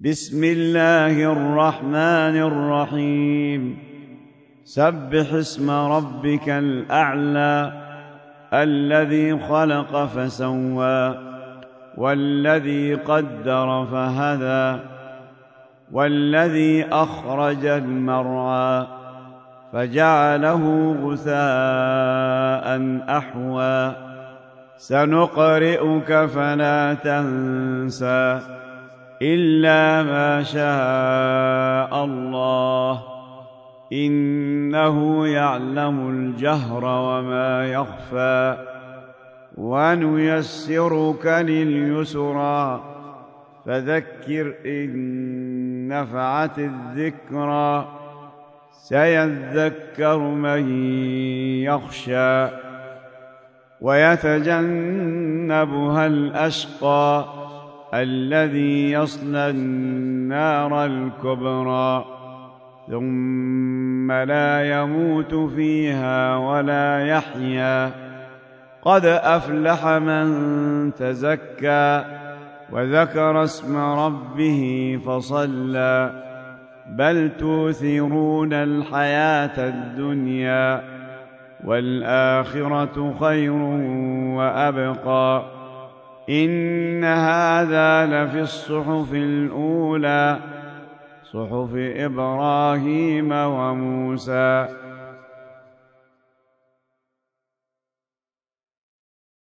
بسم الله الرحمن الرحيم سبح اسم ربك الأعلى الذي خلق فسوى والذي قدر فهدى والذي أخرج المرعى فجعله غثاء أحوى سنقرئك فلا تنسى إلا ما شاء الله إنه يعلم الجهر وما يخفى ونيسرك لليسرى فذكر إن نفعت الذكرى سيذكر من يخشى ويتجنبها الأشقى الذي يصلى النار الكبرى ثم لا يموت فيها ولا يحيا قد أفلح من تزكى وذكر اسم ربه فصلى بل توثرون الحياة الدنيا والآخرة خير وأبقى إن هذا لفي الصحف الأولى صحف إبراهيم وموسى